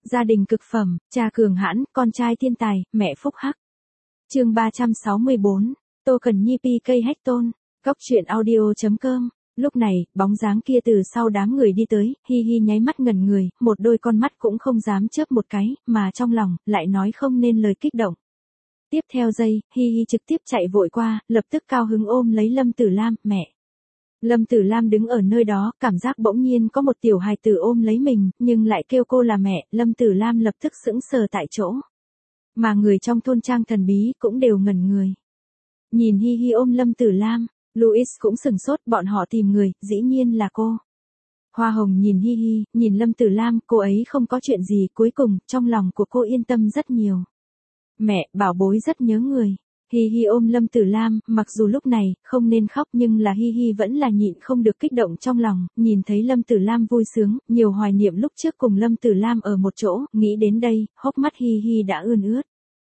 Gia đình cực phẩm, cha cường hãn, con trai thiên tài, mẹ phúc hắc. Chương 364, Tô Cần Nhi PK Hecton, Góc truyện audio.com. Lúc này, bóng dáng kia từ sau đám người đi tới, Hi Hi nháy mắt ngẩn người, một đôi con mắt cũng không dám chớp một cái, mà trong lòng lại nói không nên lời kích động. Tiếp theo giây, Hi Hi trực tiếp chạy vội qua, lập tức cao hứng ôm lấy Lâm Tử Lam, mẹ. Lâm Tử Lam đứng ở nơi đó, cảm giác bỗng nhiên có một tiểu hài tử ôm lấy mình, nhưng lại kêu cô là mẹ, Lâm Tử Lam lập tức sững sờ tại chỗ. Mà người trong thôn trang thần bí cũng đều ngẩn người. Nhìn Hi Hi ôm Lâm Tử Lam, Louis cũng sừng sốt, bọn họ tìm người, dĩ nhiên là cô. Hoa Hồng nhìn Hi Hi, nhìn Lâm Tử Lam, cô ấy không có chuyện gì, cuối cùng, trong lòng của cô yên tâm rất nhiều. Mẹ, bảo bối rất nhớ người. Hi Hi ôm Lâm Tử Lam, mặc dù lúc này, không nên khóc nhưng là Hi Hi vẫn là nhịn không được kích động trong lòng, nhìn thấy Lâm Tử Lam vui sướng, nhiều hoài niệm lúc trước cùng Lâm Tử Lam ở một chỗ, nghĩ đến đây, hốc mắt Hi Hi đã ươn ướt.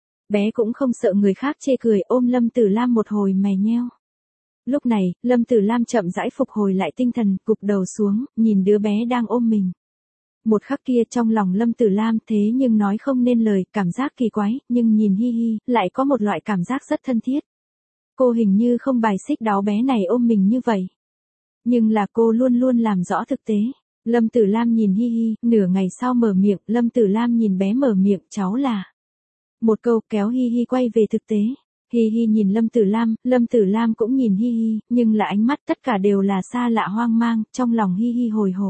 Bé cũng không sợ người khác chê cười, ôm Lâm Tử Lam một hồi mày nheo. Lúc này, Lâm Tử Lam chậm rãi phục hồi lại tinh thần, gục đầu xuống, nhìn đứa bé đang ôm mình. Một khắc kia trong lòng Lâm Tử Lam thế nhưng nói không nên lời, cảm giác kỳ quái, nhưng nhìn Hi Hi, lại có một loại cảm giác rất thân thiết. Cô hình như không bài xích đáo bé này ôm mình như vậy. Nhưng là cô luôn luôn làm rõ thực tế. Lâm Tử Lam nhìn Hi Hi, nửa ngày sau mở miệng, Lâm Tử Lam nhìn bé mở miệng, cháu là. Một câu kéo Hi Hi quay về thực tế. Hi Hi nhìn Lâm Tử Lam cũng nhìn Hi Hi, nhưng là ánh mắt tất cả đều là xa lạ hoang mang, trong lòng Hi Hi hồi hộp.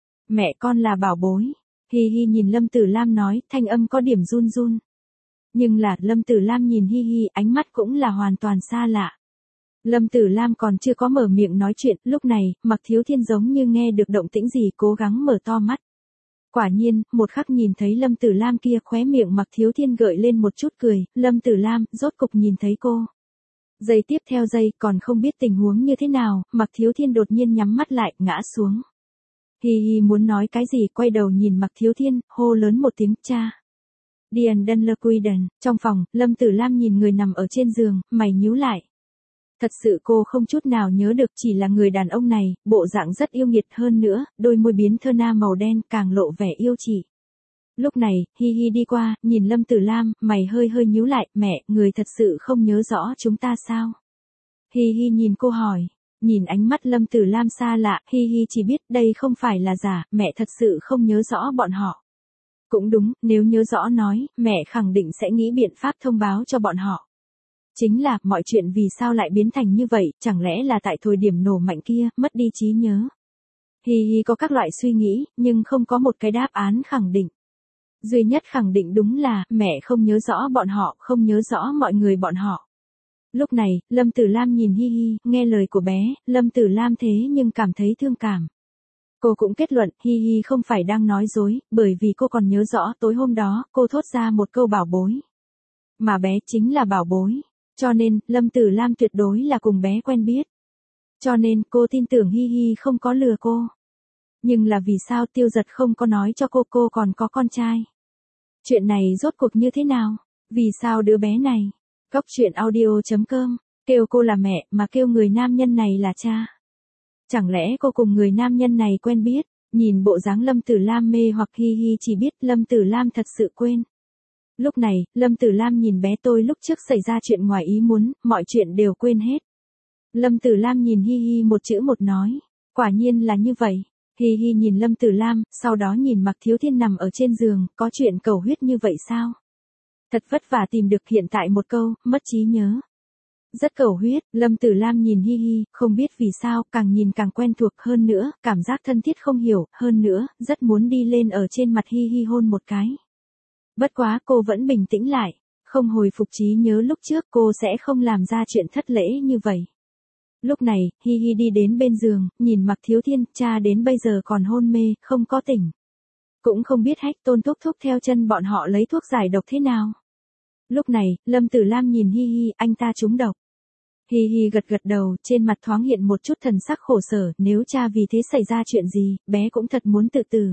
Mẹ con là bảo bối. Hi Hi nhìn Lâm Tử Lam nói, thanh âm có điểm run run. Nhưng là, Lâm Tử Lam nhìn Hi Hi, ánh mắt cũng là hoàn toàn xa lạ. Lâm Tử Lam còn chưa có mở miệng nói chuyện, lúc này, Mạc Thiếu Thiên giống như nghe được động tĩnh gì cố gắng mở to mắt. Quả nhiên, một khắc nhìn thấy Lâm Tử Lam kia khóe miệng Mạc Thiếu Thiên gợi lên một chút cười, Lâm Tử Lam, rốt cục nhìn thấy cô. Giây tiếp theo giây, còn không biết tình huống như thế nào, Mạc Thiếu Thiên đột nhiên nhắm mắt lại, ngã xuống. Hi Hi muốn nói cái gì, quay đầu nhìn Mạc Thiếu Thiên, hô lớn một tiếng, cha. Điền Đân Lơ Quy Đần, trong phòng, Lâm Tử Lam nhìn người nằm ở trên giường, mày nhíu lại. Thật sự cô không chút nào nhớ được, chỉ là người đàn ông này, bộ dạng rất yêu nghiệt hơn nữa, đôi môi biến thơ na màu đen càng lộ vẻ yêu chỉ. Lúc này, Hi Hi đi qua, nhìn Lâm Tử Lam, mày hơi nhíu lại, mẹ, người thật sự không nhớ rõ chúng ta sao? Hi Hi nhìn cô hỏi. Nhìn ánh mắt Lâm Tử Lam xa lạ, Hi Hi chỉ biết đây không phải là giả, mẹ thật sự không nhớ rõ bọn họ. Cũng đúng, nếu nhớ rõ nói, mẹ khẳng định sẽ nghĩ biện pháp thông báo cho bọn họ. Chính là, mọi chuyện vì sao lại biến thành như vậy, chẳng lẽ là tại thời điểm nổ mạnh kia, mất đi trí nhớ. Hi Hi có các loại suy nghĩ, nhưng không có một cái đáp án khẳng định. Duy nhất khẳng định đúng là, mẹ không nhớ rõ bọn họ, không nhớ rõ mọi người bọn họ. Lúc này, Lâm Tử Lam nhìn Hi Hi, nghe lời của bé, Lâm Tử Lam thế nhưng cảm thấy thương cảm. Cô cũng kết luận, Hi Hi không phải đang nói dối, bởi vì cô còn nhớ rõ tối hôm đó, cô thốt ra một câu bảo bối. Mà bé chính là bảo bối. Cho nên, Lâm Tử Lam tuyệt đối là cùng bé quen biết. Cho nên, cô tin tưởng Hi Hi không có lừa cô. Nhưng là vì sao Tiêu Giật không có nói cho cô còn có con trai? Chuyện này rốt cuộc như thế nào? Vì sao đứa bé này? Góc truyện audio.com, kêu cô là mẹ mà kêu người nam nhân này là cha. Chẳng lẽ cô cùng người nam nhân này quen biết? Nhìn bộ dáng Lâm Tử Lam mê hoặc Hi Hi chỉ biết Lâm Tử Lam thật sự quên. Lúc này, Lâm Tử Lam nhìn bé tôi lúc trước xảy ra chuyện ngoài ý muốn, mọi chuyện đều quên hết. Lâm Tử Lam nhìn Hi Hi một chữ một nói. Quả nhiên là như vậy. Hi Hi nhìn Lâm Tử Lam, sau đó nhìn Mạc Thiếu Thiên nằm ở trên giường, có chuyện cầu huyết như vậy sao? Thật vất vả tìm được hiện tại một câu, mất trí nhớ. Rất cầu huyết, Lâm Tử Lam nhìn Hi Hi, không biết vì sao, càng nhìn càng quen thuộc hơn nữa, cảm giác thân thiết không hiểu, hơn nữa, rất muốn đi lên ở trên mặt Hi Hi hôn một cái. Bất quá cô vẫn bình tĩnh lại, không hồi phục trí nhớ lúc trước cô sẽ không làm ra chuyện thất lễ như vậy. Lúc này, Hi Hi đi đến bên giường, nhìn Mạc Thiếu Thiên, cha đến bây giờ còn hôn mê, không có tỉnh. Cũng không biết Hecton thúc thúc theo chân bọn họ lấy thuốc giải độc thế nào. Lúc này, Lâm Tử Lam nhìn Hi Hi, anh ta trúng độc. Hi Hi gật đầu, trên mặt thoáng hiện một chút thần sắc khổ sở, nếu cha vì thế xảy ra chuyện gì, bé cũng thật muốn tự tử.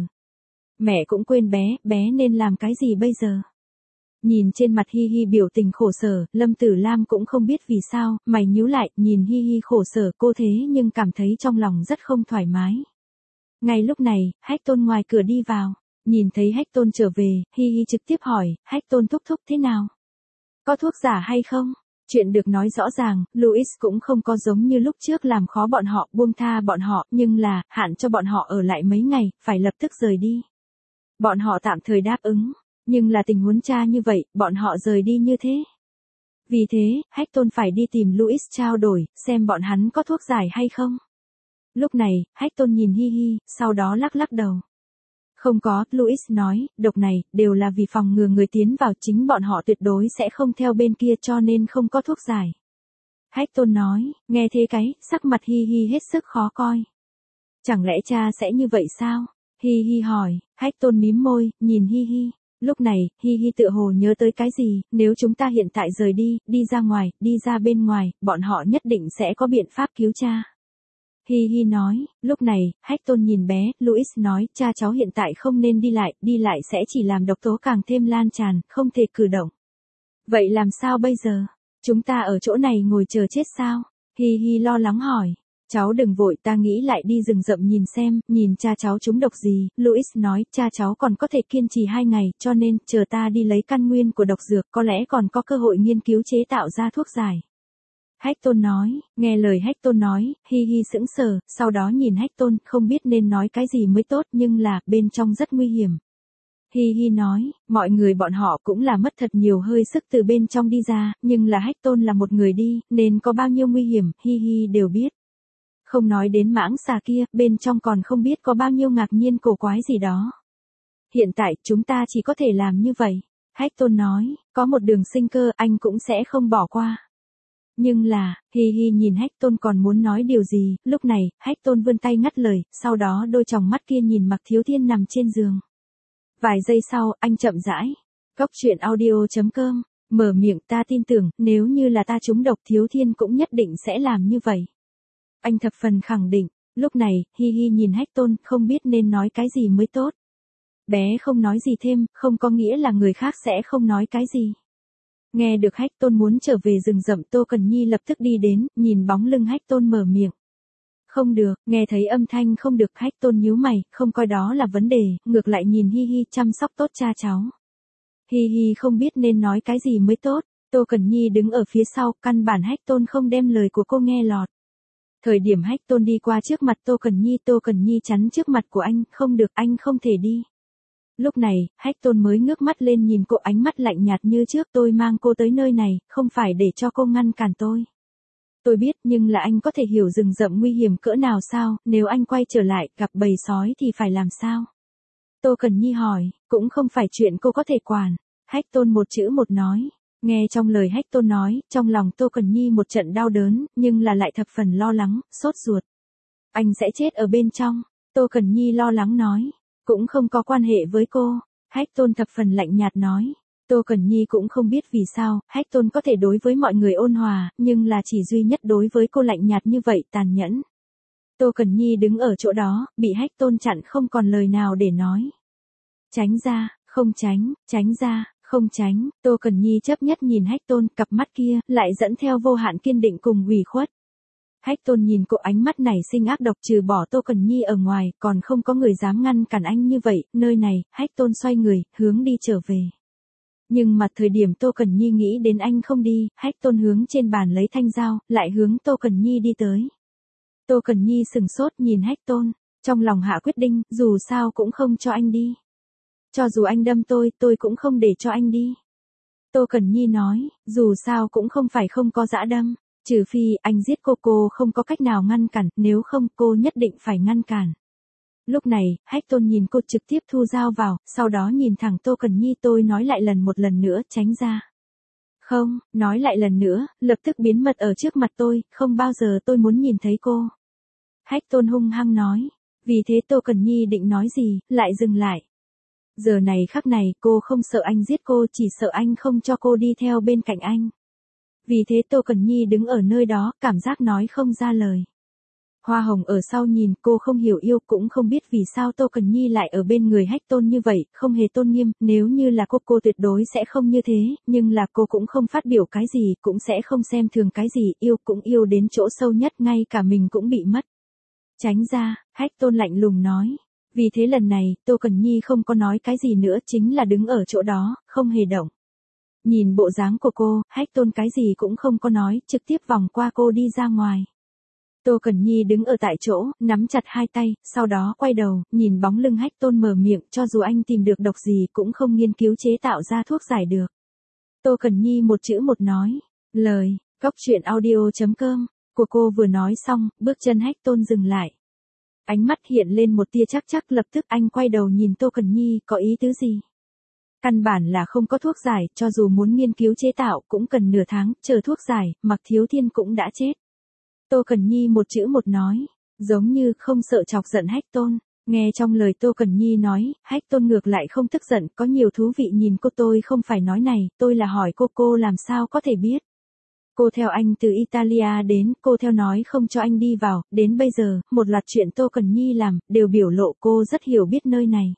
Mẹ cũng quên bé nên làm cái gì bây giờ? Nhìn trên mặt Hi Hi biểu tình khổ sở, Lâm Tử Lam cũng không biết vì sao, mày nhíu lại, nhìn Hi Hi khổ sở cô thế nhưng cảm thấy trong lòng rất không thoải mái. Ngay lúc này, Hecton ngoài cửa đi vào. Nhìn thấy Hách Tôn trở về, Hi Hi trực tiếp hỏi, Hách Tôn thúc thúc thế nào? Có thuốc giả hay không? Chuyện được nói rõ ràng, Louis cũng không có giống như lúc trước làm khó bọn họ, buông tha bọn họ, nhưng là, hạn cho bọn họ ở lại mấy ngày, phải lập tức rời đi. Bọn họ tạm thời đáp ứng, nhưng là tình huống cha như vậy, bọn họ rời đi như thế. Vì thế, Hách Tôn phải đi tìm Louis trao đổi, xem bọn hắn có thuốc giải hay không. Lúc này, Hách Tôn nhìn Hi Hi, sau đó lắc lắc đầu. Không có, Louis nói, độc này, đều là vì phòng ngừa người tiến vào, chính bọn họ tuyệt đối sẽ không theo bên kia cho nên không có thuốc giải. Hách Tôn nói, nghe thế cái, sắc mặt Hi Hi hết sức khó coi. Chẳng lẽ cha sẽ như vậy sao? Hi Hi hỏi, Hách Tôn mím môi, nhìn Hi Hi. Lúc này, Hi Hi tựa hồ nhớ tới cái gì, nếu chúng ta hiện tại rời đi, đi ra ngoài, đi ra bên ngoài, bọn họ nhất định sẽ có biện pháp cứu cha. Hi Hi nói, lúc này, Hách Tôn nhìn bé, Louis nói, cha cháu hiện tại không nên đi lại sẽ chỉ làm độc tố càng thêm lan tràn, không thể cử động. Vậy làm sao bây giờ? Chúng ta ở chỗ này ngồi chờ chết sao? Hi Hi lo lắng hỏi. Cháu đừng vội, ta nghĩ lại đi rừng rậm nhìn xem, nhìn cha cháu trúng độc gì. Louis nói, cha cháu còn có thể kiên trì 2 ngày, cho nên, chờ ta đi lấy căn nguyên của độc dược, có lẽ còn có cơ hội nghiên cứu chế tạo ra thuốc giải. Hách Tôn nói, nghe lời Hách Tôn nói, Hi Hi sững sờ, sau đó nhìn Hách Tôn, không biết nên nói cái gì mới tốt, nhưng là, bên trong rất nguy hiểm. Hi Hi nói, mọi người bọn họ cũng là mất thật nhiều hơi sức từ bên trong đi ra, nhưng là Hách Tôn là một người đi, nên có bao nhiêu nguy hiểm, Hi Hi đều biết. Không nói đến mãng xà kia, bên trong còn không biết có bao nhiêu ngạc nhiên cổ quái gì đó. Hiện tại, chúng ta chỉ có thể làm như vậy. Hách Tôn nói, có một đường sinh cơ, anh cũng sẽ không bỏ qua. Nhưng là, Hi Hi nhìn Hách Tôn còn muốn nói điều gì, lúc này, Hách Tôn vươn tay ngắt lời, sau đó đôi tròng mắt kia nhìn Mạc Thiếu Thiên nằm trên giường. Vài giây sau, anh chậm rãi. Cốc truyện audio.com, mở miệng, ta tin tưởng, nếu như là ta trúng độc Thiếu Thiên cũng nhất định sẽ làm như vậy. Anh thập phần khẳng định, lúc này, Hi Hi nhìn Hách Tôn, không biết nên nói cái gì mới tốt. Bé không nói gì thêm, không có nghĩa là người khác sẽ không nói cái gì. Nghe được Hách Tôn muốn trở về rừng rậm, Tô Cần Nhi lập tức đi đến, nhìn bóng lưng Hách Tôn mở miệng. Không được, nghe thấy âm thanh không được, Hách Tôn nhíu mày, không coi đó là vấn đề, ngược lại nhìn Hi Hi chăm sóc tốt cha cháu. Hi Hi không biết nên nói cái gì mới tốt, Tô Cần Nhi đứng ở phía sau, căn bản Hách Tôn không đem lời của cô nghe lọt. Thời điểm Hách Tôn đi qua trước mặt Tô Cần Nhi chắn trước mặt của anh, không được, anh không thể đi. Lúc này, Hách Tôn mới ngước mắt lên nhìn cô, ánh mắt lạnh nhạt như trước, tôi mang cô tới nơi này, không phải để cho cô ngăn cản tôi. Tôi biết, nhưng là anh có thể hiểu rừng rậm nguy hiểm cỡ nào sao, nếu anh quay trở lại, gặp bầy sói thì phải làm sao? Tô Cần Nhi hỏi, cũng không phải chuyện cô có thể quản. Hách Tôn một chữ một nói. Nghe trong lời Hách Tôn nói, trong lòng Tô Cần Nhi một trận đau đớn, nhưng là lại thập phần lo lắng, sốt ruột. Anh sẽ chết ở bên trong. Tô Cần Nhi lo lắng nói. Cũng không có quan hệ với cô. Hách Tôn thập phần lạnh nhạt nói. Tô Cần Nhi cũng không biết vì sao, Hách Tôn có thể đối với mọi người ôn hòa, nhưng là chỉ duy nhất đối với cô lạnh nhạt như vậy, tàn nhẫn. Tô Cần Nhi đứng ở chỗ đó, bị Hách Tôn chặn không còn lời nào để nói. Tránh ra, không tránh, tránh ra, không tránh, Tô Cần Nhi chấp nhất nhìn Hách Tôn, cặp mắt kia, lại dẫn theo vô hạn kiên định cùng ủy khuất. Hách Tôn nhìn cô, ánh mắt này sinh ác độc, trừ bỏ Tô Cần Nhi ở ngoài, còn không có người dám ngăn cản anh như vậy, nơi này, Hách Tôn xoay người, hướng đi trở về. Nhưng mà thời điểm Tô Cần Nhi nghĩ đến anh không đi, Hách Tôn hướng trên bàn lấy thanh dao, lại hướng Tô Cần Nhi đi tới. Tô Cần Nhi sừng sốt nhìn Hách Tôn, trong lòng hạ quyết định, dù sao cũng không cho anh đi. Cho dù anh đâm tôi cũng không để cho anh đi. Tô Cần Nhi nói, dù sao cũng không phải không có dã đâm, trừ phi anh giết cô không có cách nào ngăn cản, nếu không cô nhất định phải ngăn cản. Lúc này, Hách Tôn nhìn cô trực tiếp thu dao vào, sau đó nhìn thẳng Tô Cần Nhi, tôi nói lại một lần nữa, tránh ra. Không, nói lại lần nữa, lập tức biến mất ở trước mặt tôi, không bao giờ tôi muốn nhìn thấy cô. Hách Tôn hung hăng nói, vì thế Tô Cần Nhi định nói gì, lại dừng lại. Giờ này khắc này, cô không sợ anh giết cô, chỉ sợ anh không cho cô đi theo bên cạnh anh. Vì thế Tô Cần Nhi đứng ở nơi đó, cảm giác nói không ra lời. Hoa Hồng ở sau nhìn, cô không hiểu yêu, cũng không biết vì sao Tô Cần Nhi lại ở bên người Hách Tôn như vậy, không hề tôn nghiêm, nếu như là cô tuyệt đối sẽ không như thế, nhưng là cô cũng không phát biểu cái gì, cũng sẽ không xem thường cái gì, yêu cũng yêu đến chỗ sâu nhất, ngay cả mình cũng bị mất. Tránh ra, Hách Tôn lạnh lùng nói. Vì thế lần này, Tô Cần Nhi không có nói cái gì nữa, chính là đứng ở chỗ đó, không hề động. Nhìn bộ dáng của cô, Hách Tôn cái gì cũng không có nói, trực tiếp vòng qua cô đi ra ngoài. Tô Cần Nhi đứng ở tại chỗ, nắm chặt hai tay, sau đó quay đầu, nhìn bóng lưng Hách Tôn mở miệng, cho dù anh tìm được độc gì cũng không nghiên cứu chế tạo ra thuốc giải được. Tô Cần Nhi một chữ một nói, lời, góc truyện audio.com, của cô vừa nói xong, bước chân Hách Tôn dừng lại. Ánh mắt hiện lên một tia chắc lập tức anh quay đầu nhìn Tô Cần Nhi, có ý tứ gì? Căn bản là không có thuốc giải, cho dù muốn nghiên cứu chế tạo cũng cần nửa tháng, chờ thuốc giải, Mạc Thiếu Thiên cũng đã chết. Tô Cần Nhi một chữ một nói, giống như không sợ chọc giận Hách Tôn. Nghe trong lời Tô Cần Nhi nói, Hách Tôn ngược lại không tức giận, có nhiều thú vị nhìn cô. Tôi không phải nói này, tôi là hỏi cô làm sao có thể biết. Cô theo anh từ Italia đến, cô theo nói không cho anh đi vào, đến bây giờ, một loạt chuyện Tô Cần Nhi làm, đều biểu lộ cô rất hiểu biết nơi này.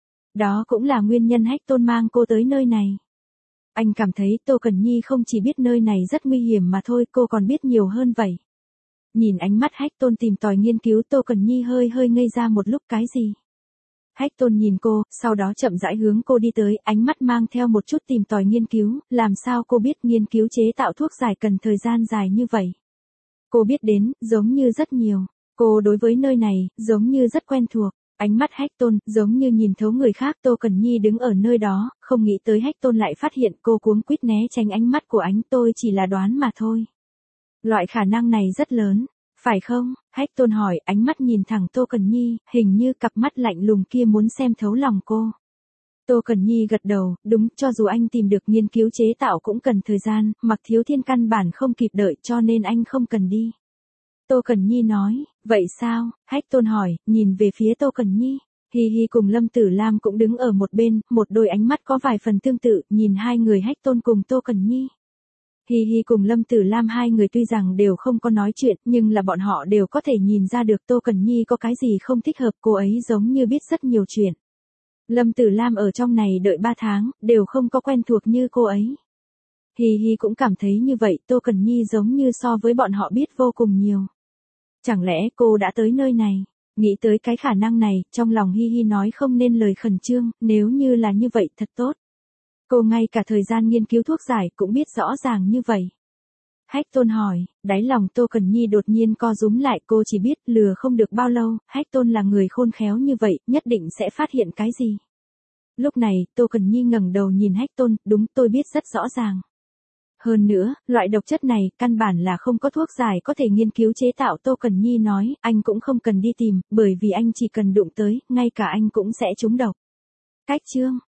Đó cũng là nguyên nhân Hách Tôn mang cô tới nơi này. Anh cảm thấy Tô Cần Nhi không chỉ biết nơi này rất nguy hiểm mà thôi, cô còn biết nhiều hơn vậy. Nhìn ánh mắt Hách Tôn tìm tòi nghiên cứu, Tô Cần Nhi hơi ngây ra một lúc, cái gì? Hách Tôn nhìn cô, sau đó chậm rãi hướng cô đi tới, ánh mắt mang theo một chút tìm tòi nghiên cứu, làm sao cô biết nghiên cứu chế tạo thuốc giải cần thời gian dài như vậy? Cô biết đến, giống như rất nhiều. Cô đối với nơi này, giống như rất quen thuộc. Ánh mắt Hách Tôn, giống như nhìn thấu người khác. Tô Cần Nhi đứng ở nơi đó, không nghĩ tới Hách Tôn lại phát hiện, cô cuống quýt né tránh ánh mắt của anh. Tôi chỉ là đoán mà thôi. Loại khả năng này rất lớn, phải không? Hách Tôn hỏi, ánh mắt nhìn thẳng Tô Cần Nhi, hình như cặp mắt lạnh lùng kia muốn xem thấu lòng cô. Tô Cần Nhi gật đầu, đúng, cho dù anh tìm được nghiên cứu chế tạo cũng cần thời gian, Mạc Thiếu Thiên căn bản không kịp đợi cho nên anh không cần đi. Tô Cần Nhi nói, vậy sao? Hách Tôn hỏi, nhìn về phía Tô Cần Nhi. Hi Hi cùng Lâm Tử Lam cũng đứng ở một bên, một đôi ánh mắt có vài phần tương tự, nhìn hai người Hách Tôn cùng Tô Cần Nhi. Hi Hi cùng Lâm Tử Lam hai người tuy rằng đều không có nói chuyện, nhưng là bọn họ đều có thể nhìn ra được Tô Cần Nhi có cái gì không thích hợp, cô ấy giống như biết rất nhiều chuyện. Lâm Tử Lam ở trong này đợi 3 tháng, đều không có quen thuộc như cô ấy. Hi Hi cũng cảm thấy như vậy, Tô Cần Nhi giống như so với bọn họ biết vô cùng nhiều. Chẳng lẽ cô đã tới nơi này? Nghĩ tới cái khả năng này, trong lòng Hi Hi nói không nên lời khẩn trương, nếu như là như vậy thật tốt. Cô ngay cả thời gian nghiên cứu thuốc giải cũng biết rõ ràng như vậy. Hách Tôn hỏi, đáy lòng Tô Cần Nhi đột nhiên co rúm lại, cô chỉ biết lừa không được bao lâu, Hách Tôn là người khôn khéo như vậy, nhất định sẽ phát hiện cái gì. Lúc này, Tô Cần Nhi ngẩng đầu nhìn Hách Tôn, đúng, tôi biết rất rõ ràng. Hơn nữa, loại độc chất này, căn bản là không có thuốc giải có thể nghiên cứu chế tạo. Tô Cần Nhi nói, anh cũng không cần đi tìm, bởi vì anh chỉ cần đụng tới, ngay cả anh cũng sẽ trúng độc. Cách chương